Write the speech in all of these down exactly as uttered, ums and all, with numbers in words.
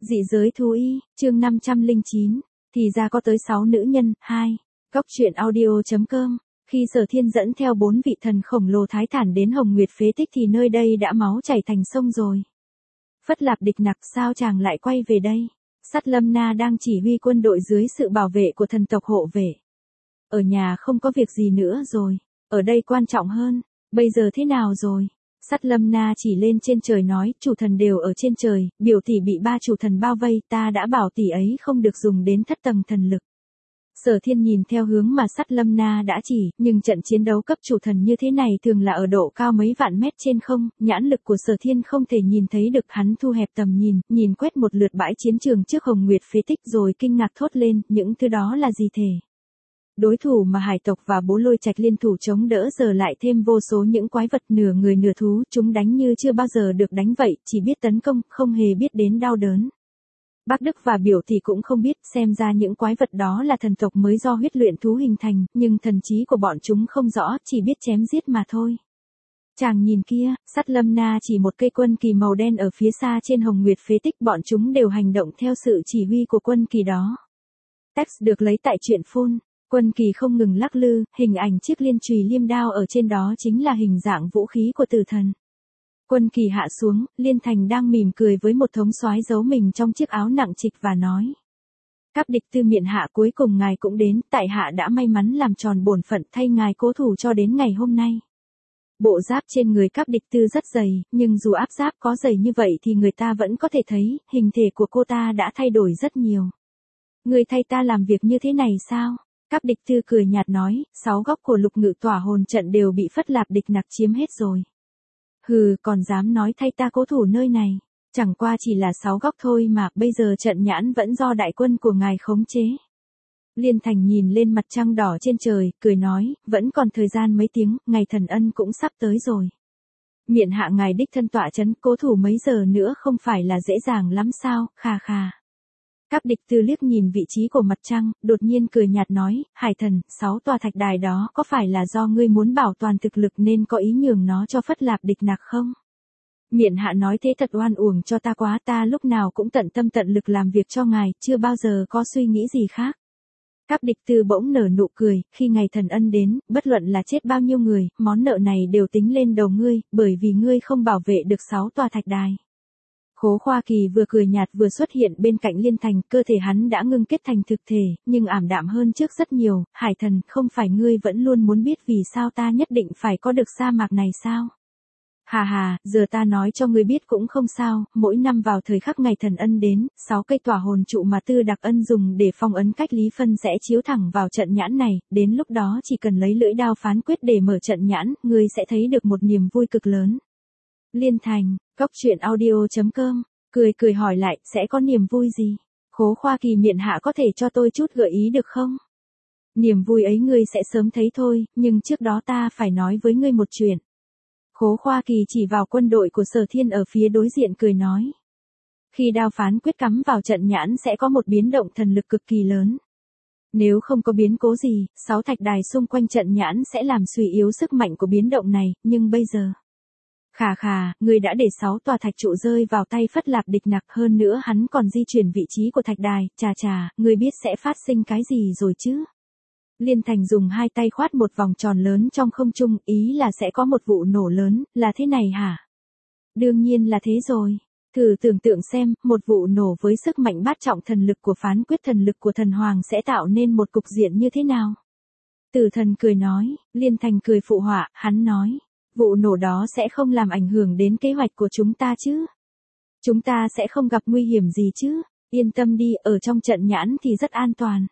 Dị giới thú y, chương năm trăm lẻ chín, thì ra có tới sáu nữ nhân, hai. Góc truyện audio.com. Khi Sở Thiên dẫn theo bốn vị thần khổng lồ thái thản đến Hồng Nguyệt phế tích thì nơi đây đã máu chảy thành sông rồi. Phất Lạp Địch Nặc sao chàng lại quay về đây? Sắt Lâm Na đang chỉ huy quân đội dưới sự bảo vệ của thần tộc hộ vệ. Ở nhà không có việc gì nữa rồi, ở đây quan trọng hơn, bây giờ thế nào rồi? Sắt Lâm Na chỉ lên trên trời nói, chủ thần đều ở trên trời, biểu tỷ bị ba chủ thần bao vây, ta đã bảo tỷ ấy không được dùng đến thất tầng thần lực. Sở Thiên nhìn theo hướng mà Sắt Lâm Na đã chỉ, nhưng trận chiến đấu cấp chủ thần như thế này thường là ở độ cao mấy vạn mét trên không, nhãn lực của Sở Thiên không thể nhìn thấy được, hắn thu hẹp tầm nhìn, nhìn quét một lượt bãi chiến trường trước Hồng Nguyệt phế tích rồi kinh ngạc thốt lên, những thứ đó là gì thể? Đối thủ mà hải tộc và Bố Lôi Trạch liên thủ chống đỡ giờ lại thêm vô số những quái vật nửa người nửa thú, chúng đánh như chưa bao giờ được đánh vậy, chỉ biết tấn công, không hề biết đến đau đớn. Bác Đức và biểu thì cũng không biết, xem ra những quái vật đó là thần tộc mới do huyết luyện thú hình thành, nhưng thần trí của bọn chúng không rõ, chỉ biết chém giết mà thôi. Chàng nhìn kia, Sắt Lâm Na chỉ một cây quân kỳ màu đen ở phía xa trên Hồng Nguyệt phế tích, bọn chúng đều hành động theo sự chỉ huy của quân kỳ đó. Text được lấy tại truyện phun. Quân kỳ không ngừng lắc lư, hình ảnh chiếc liên chùy liêm đao ở trên đó chính là hình dạng vũ khí của tử thần. Quân kỳ hạ xuống, Liên Thành đang mỉm cười với một thống soái giấu mình trong chiếc áo nặng trịch và nói. Các địch tư miện hạ, cuối cùng ngài cũng đến, tại hạ đã may mắn làm tròn bổn phận thay ngài cố thủ cho đến ngày hôm nay. Bộ giáp trên người các địch tư rất dày, nhưng dù áp giáp có dày như vậy thì người ta vẫn có thể thấy, hình thể của cô ta đã thay đổi rất nhiều. Người thay ta làm việc như thế này sao? Các địch tư cười nhạt nói, sáu góc của lục ngự tỏa hồn trận đều bị Phất Lạp Địch Nặc chiếm hết rồi. Hừ, còn dám nói thay ta cố thủ nơi này, chẳng qua chỉ là sáu góc thôi mà, bây giờ trận nhãn vẫn do đại quân của ngài khống chế. Liên Thành nhìn lên mặt trăng đỏ trên trời, cười nói, vẫn còn thời gian mấy tiếng, ngày thần ân cũng sắp tới rồi. Miện hạ ngài đích thân tọa chấn, cố thủ mấy giờ nữa không phải là dễ dàng lắm sao, khà khà. Các địch tư liếc nhìn vị trí của mặt trăng, đột nhiên cười nhạt nói, hải thần, sáu tòa thạch đài đó có phải là do ngươi muốn bảo toàn thực lực nên có ý nhường nó cho Phất Lạp Địch Nặc không? Miện hạ nói thế thật oan uổng cho ta quá, ta lúc nào cũng tận tâm tận lực làm việc cho ngài, chưa bao giờ có suy nghĩ gì khác. Các địch tư bỗng nở nụ cười, khi ngày thần ân đến, bất luận là chết bao nhiêu người, món nợ này đều tính lên đầu ngươi, bởi vì ngươi không bảo vệ được sáu tòa thạch đài. Khố Khoa Kỳ vừa cười nhạt vừa xuất hiện bên cạnh Liên Thành, cơ thể hắn đã ngưng kết thành thực thể, nhưng ảm đạm hơn trước rất nhiều, hải thần, không phải ngươi vẫn luôn muốn biết vì sao ta nhất định phải có được sa mạc này sao? Hà hà, giờ ta nói cho ngươi biết cũng không sao, mỗi năm vào thời khắc ngày thần ân đến, sáu cây tỏa hồn trụ mà Tư Đặc Ân dùng để phong ấn cách lý phân sẽ chiếu thẳng vào trận nhãn này, đến lúc đó chỉ cần lấy lưỡi đao phán quyết để mở trận nhãn, ngươi sẽ thấy được một niềm vui cực lớn. Liên Thành, góc truyện audio.com, cười cười hỏi lại, sẽ có niềm vui gì? Khố Khoa Kỳ miện hạ có thể cho tôi chút gợi ý được không? Niềm vui ấy ngươi sẽ sớm thấy thôi, nhưng trước đó ta phải nói với ngươi một chuyện. Khố Khoa Kỳ chỉ vào quân đội của Sở Thiên ở phía đối diện cười nói. Khi đao phán quyết cắm vào trận nhãn sẽ có một biến động thần lực cực kỳ lớn. Nếu không có biến cố gì, sáu thạch đài xung quanh trận nhãn sẽ làm suy yếu sức mạnh của biến động này, nhưng bây giờ... Khà khà, ngươi đã để sáu tòa thạch trụ rơi vào tay Phất Lạp Địch Nặc, hơn nữa hắn còn di chuyển vị trí của thạch đài, chà chà, ngươi biết sẽ phát sinh cái gì rồi chứ? Liên Thành dùng hai tay khoát một vòng tròn lớn trong không trung, ý là sẽ có một vụ nổ lớn, là thế này hả? Đương nhiên là thế rồi. Thử tưởng tượng xem, một vụ nổ với sức mạnh bát trọng thần lực của phán quyết thần lực của thần hoàng sẽ tạo nên một cục diện như thế nào? Tử thần cười nói, Liên Thành cười phụ họa, hắn nói. Vụ nổ đó sẽ không làm ảnh hưởng đến kế hoạch của chúng ta chứ? Chúng ta sẽ không gặp nguy hiểm gì chứ? Yên tâm đi, ở trong trận nhãn thì rất an toàn.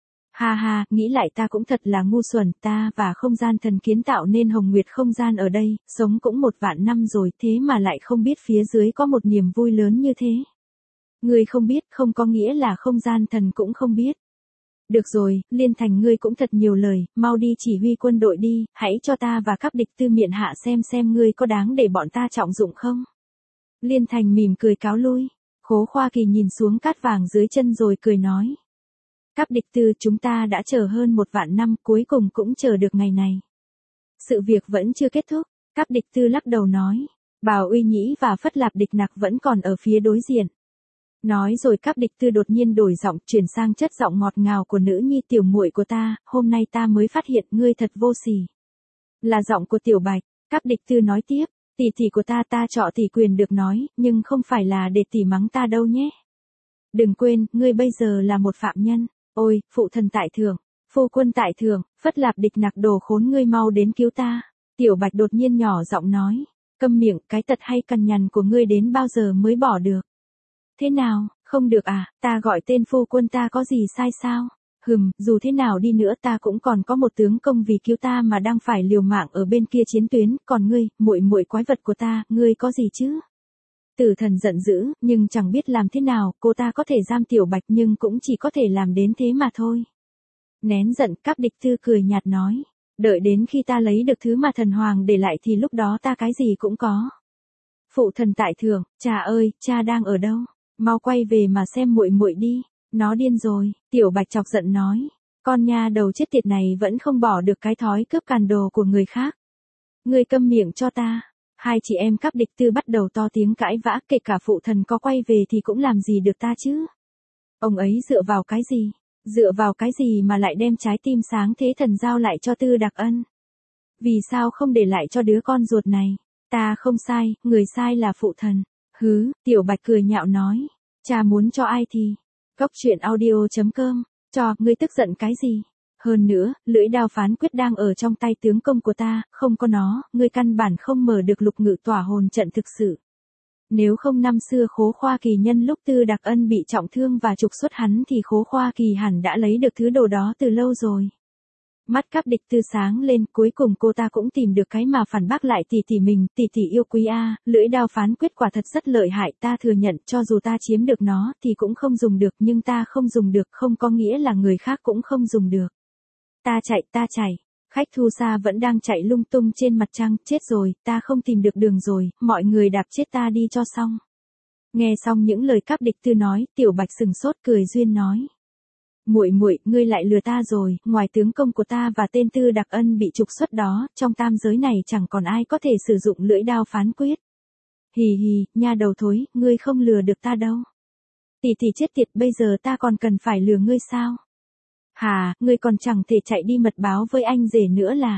Ha ha, nghĩ lại ta cũng thật là ngu xuẩn, ta và không gian thần kiến tạo nên Hồng Nguyệt không gian ở đây, sống cũng một vạn năm rồi, thế mà lại không biết phía dưới có một niềm vui lớn như thế. Ngươi không biết, không có nghĩa là không gian thần cũng không biết. Được rồi, Liên Thành ngươi cũng thật nhiều lời, mau đi chỉ huy quân đội đi, hãy cho ta và các địch tư miện hạ xem xem ngươi có đáng để bọn ta trọng dụng không. Liên Thành mỉm cười cáo lui, Khố Khoa Kỳ nhìn xuống cát vàng dưới chân rồi cười nói. Các địch tư, chúng ta đã chờ hơn một vạn năm, cuối cùng cũng chờ được ngày này. Sự việc vẫn chưa kết thúc, các địch tư lắc đầu nói, Bào Uy Nhĩ và Phất Lạp Địch Nặc vẫn còn ở phía đối diện. Nói rồi Cáp Địch Tư đột nhiên đổi giọng, chuyển sang chất giọng ngọt ngào của nữ nhi tiểu muội của ta, hôm nay ta mới phát hiện ngươi thật vô sỉ. Là giọng của Tiểu Bạch, Cáp Địch Tư nói tiếp, tỷ tỷ của ta ta trọ tỷ quyền được nói, nhưng không phải là để tỷ mắng ta đâu nhé. Đừng quên, ngươi bây giờ là một phạm nhân, ôi, phụ thần tại thượng, phu quân tại thượng, Phất Lạp Địch Nặc đồ khốn ngươi mau đến cứu ta. Tiểu Bạch đột nhiên nhỏ giọng nói, câm miệng, cái tật hay cằn nhằn của ngươi đến bao giờ mới bỏ được. Thế nào, không được à, ta gọi tên phu quân ta có gì sai sao? Hừm, dù thế nào đi nữa ta cũng còn có một tướng công vì cứu ta mà đang phải liều mạng ở bên kia chiến tuyến, còn ngươi, muội muội quái vật của ta, ngươi có gì chứ? Tử Thần giận dữ, nhưng chẳng biết làm thế nào, cô ta có thể giam Tiểu Bạch nhưng cũng chỉ có thể làm đến thế mà thôi. Nén giận, Cáp Địch Tư cười nhạt nói, đợi đến khi ta lấy được thứ mà thần hoàng để lại thì lúc đó ta cái gì cũng có. Phụ thần tại thượng, cha ơi, cha đang ở đâu? Mau quay về mà xem muội muội đi, nó điên rồi, Tiểu Bạch chọc giận nói, con nha đầu chết tiệt này vẫn không bỏ được cái thói cướp càn đồ của người khác. Ngươi câm miệng cho ta. Hai chị em Cáp Địch Tư bắt đầu to tiếng cãi vã, kể cả phụ thần có quay về thì cũng làm gì được ta chứ. Ông ấy dựa vào cái gì? Dựa vào cái gì mà lại đem trái tim sáng thế thần giao lại cho Tư Đặc Ân? Vì sao không để lại cho đứa con ruột này? Ta không sai, người sai là phụ thần. Hứ, Tiểu Bạch cười nhạo nói. Cha muốn cho ai thì? Góc truyện audio chấm com. Cho, ngươi tức giận cái gì? Hơn nữa, lưỡi đao phán quyết đang ở trong tay tướng công của ta, không có nó, ngươi căn bản không mở được lục ngự tỏa hồn trận thực sự. Nếu không năm xưa Khố Khoa Kỳ nhân lúc Tư Đặc Ân bị trọng thương và trục xuất hắn thì Khố Khoa Kỳ hẳn đã lấy được thứ đồ đó từ lâu rồi. Mắt Cáp Địch Tư sáng lên, cuối cùng cô ta cũng tìm được cái mà phản bác lại tỷ tỷ mình, tỷ tỷ yêu quý a, lưỡi đao phán quyết quả thật rất lợi hại, ta thừa nhận, cho dù ta chiếm được nó thì cũng không dùng được, nhưng ta không dùng được không có nghĩa là người khác cũng không dùng được. Ta chạy, ta chạy. Khách thu xa vẫn đang chạy lung tung trên mặt trăng, chết rồi, ta không tìm được đường rồi, mọi người đạp chết ta đi cho xong. Nghe xong những lời Cáp Địch Tư nói, Tiểu Bạch sừng sốt cười duyên nói. Muội muội, ngươi lại lừa ta rồi, ngoài tướng công của ta và tên Tư Đặc Ân bị trục xuất đó, trong tam giới này chẳng còn ai có thể sử dụng lưỡi đao phán quyết. Hì hì, nha đầu thối, ngươi không lừa được ta đâu. Tỷ tỷ chết tiệt, bây giờ ta còn cần phải lừa ngươi sao? Hà, ngươi còn chẳng thể chạy đi mật báo với anh rể nữa là.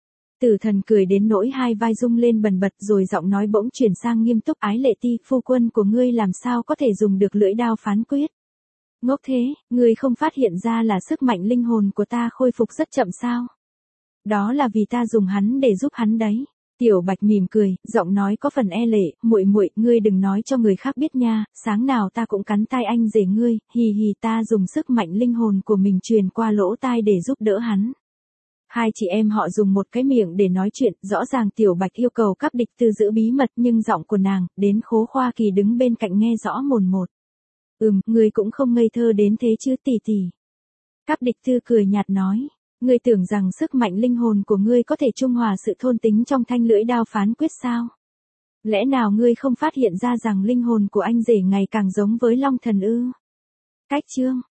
Tử Thần cười đến nỗi hai vai rung lên bần bật rồi giọng nói bỗng chuyển sang nghiêm túc, Ái Lệ Ti, phu quân của ngươi làm sao có thể dùng được lưỡi đao phán quyết. Ngốc thế, ngươi không phát hiện ra là sức mạnh linh hồn của ta khôi phục rất chậm sao? Đó là vì ta dùng hắn để giúp hắn đấy. Tiểu Bạch mỉm cười, giọng nói có phần e lệ, muội muội, ngươi đừng nói cho người khác biết nha, sáng nào ta cũng cắn tai anh rể ngươi, hì hì, ta dùng sức mạnh linh hồn của mình truyền qua lỗ tai để giúp đỡ hắn. Hai chị em họ dùng một cái miệng để nói chuyện, rõ ràng Tiểu Bạch yêu cầu Cáp Địch Tư giữ bí mật nhưng giọng của nàng, đến Khố Khoa Kỳ đứng bên cạnh nghe rõ mồn một. Ừm, ngươi cũng không ngây thơ đến thế chứ tỷ tỷ. Cáp Địch Tư cười nhạt nói. Ngươi tưởng rằng sức mạnh linh hồn của ngươi có thể trung hòa sự thôn tính trong thanh lưỡi đao phán quyết sao? Lẽ nào ngươi không phát hiện ra rằng linh hồn của anh rể ngày càng giống với Long Thần ư? Cách chương